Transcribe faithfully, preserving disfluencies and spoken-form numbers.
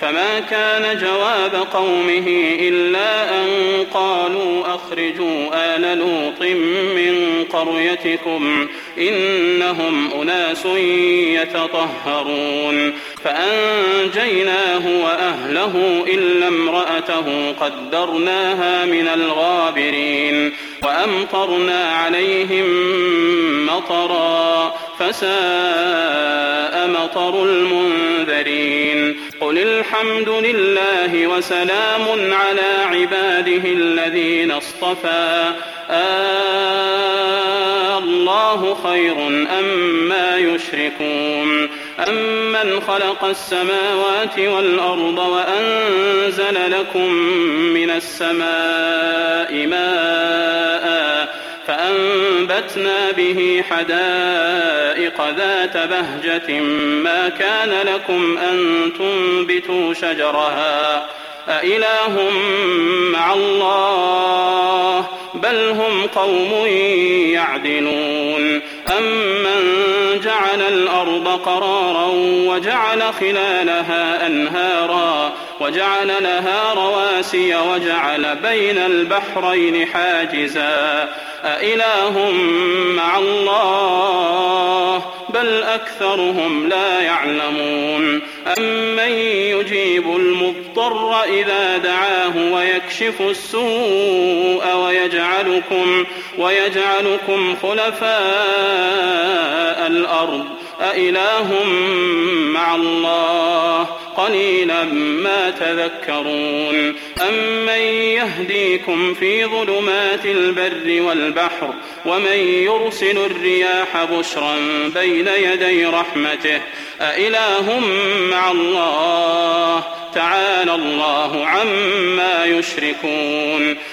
فما كان جواب قومه إلا أن قالوا أخرجوا آل لوط من قريتكم إنهم أناس يتطهرون فأنجيناه وأهله إلا امرأته قدرناها من الغابرين وأمطرنا عليهم مطرا فساء مطر المنذرين قل الحمد لله وسلام على عباده الذين اصطفى آه الله خير أما يشركون أمن خلق السماوات والأرض وأنزل لكم من السماء ماء فأنبتنا به حدائق ذات بهجة ما كان لكم أن تنبتوا شجرها أإله مع الله بل هم قوم يعدلون أمن جعل الأرض قرارا وجعل خلالها أنهارا وجعل لها رواسي وجعل بين البحرين حاجزا أإله مع الله بل أكثرهم لا يعلمون أمن يجيب المضطر إذا دعاه ويكشف السوء ويجعلكم, ويجعلكم خلفاء الأرض أإله مع الله قليلا ما تذكرون أمن يهديكم في ظلمات البر والبحر ومن يرسل الرياح بشرا بين يدي رحمته أإله مع الله تعالى الله عما يشركون